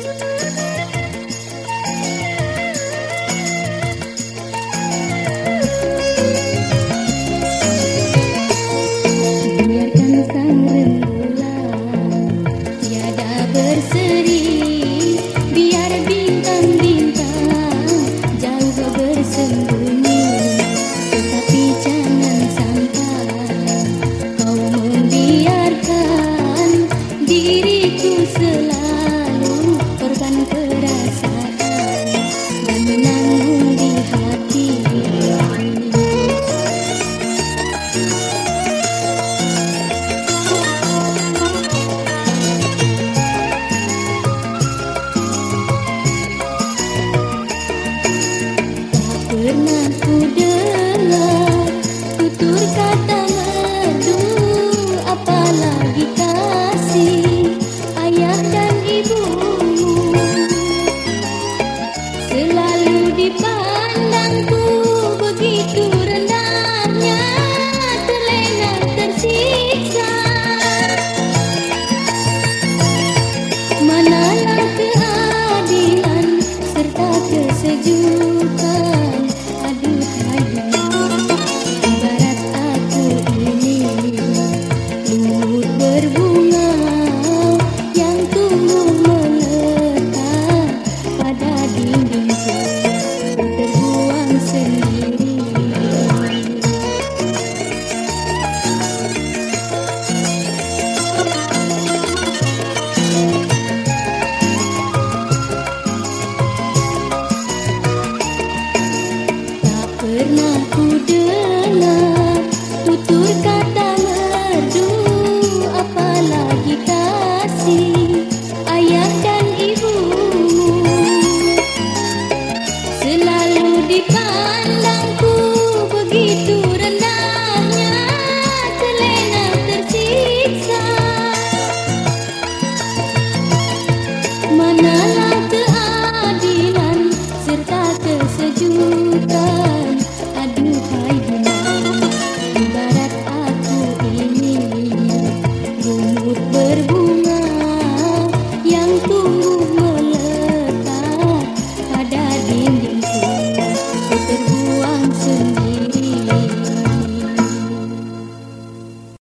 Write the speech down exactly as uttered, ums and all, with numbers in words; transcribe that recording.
Pernah ku dengar tutur kata merdu, apalagi kasih ayah dan ibumu. Selalu dipandangku begitu rendahnya, terlena tersiksa. Manalah keadilan serta kesejukan. Pernah ku dengar tutur kata merdu, apalagi kasih ayah dan ibumu. Selalu dipandangku begitu rendahnya, terlena tersiksa. Manalah keadilan serta kesejukan.